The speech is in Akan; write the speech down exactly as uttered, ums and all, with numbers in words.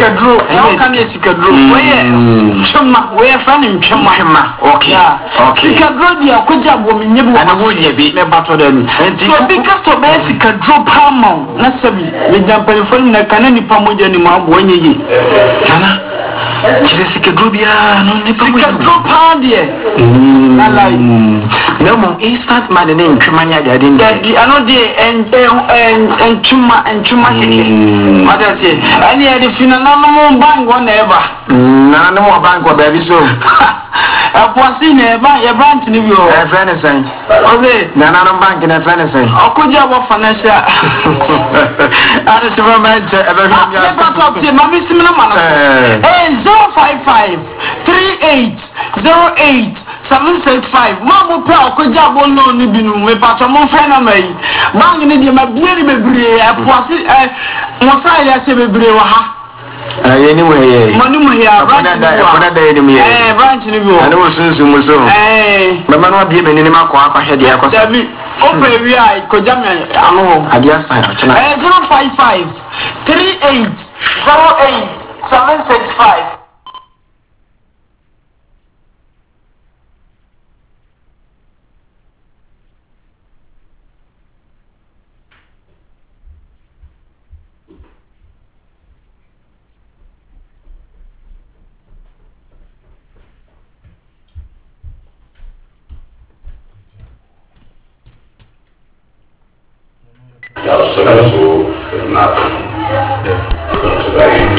sikadro e ka ne sikadro we chema we fa ne chema chema okay okay sikadro dia koja bo me nyebu ana wo nyebi me bato da ni so bi kasto be sikadro pama na sabi me jampani fon na kana ni pamoja ni mambo wenye yi kana kire sikadro bia no ni pamoja sikadro pa dia na lai no mo instant man ne ntwema nya dia den di ano de en en en chuma en chuma keke mata se ani ya di finana no mo bang wona eba na no mo bang ko baby so apoasi ne ba ye branch ni bi o e friend say ose na na no bank na friend say okoja bo financial ana se ba man che e ba fi ya ba talk to mama simina mana so eh zero five five three eight zero eight seven six five mama pe okoja bo no ni bi nu me patro mo fe na mai bank ni de ma bia ni bebre apoasi eh mo sai ya se bebre wa ha anyway money mo here branch ni bi eh branch ni bi o ana wo sunsun mo so eh mama no bia me ni ma kwa kwa hwede ya koso dabi ope wi ai ko jam ano adia sign o chena eh zero five five three eight zero eight seven six five Ya, so that's all. Not.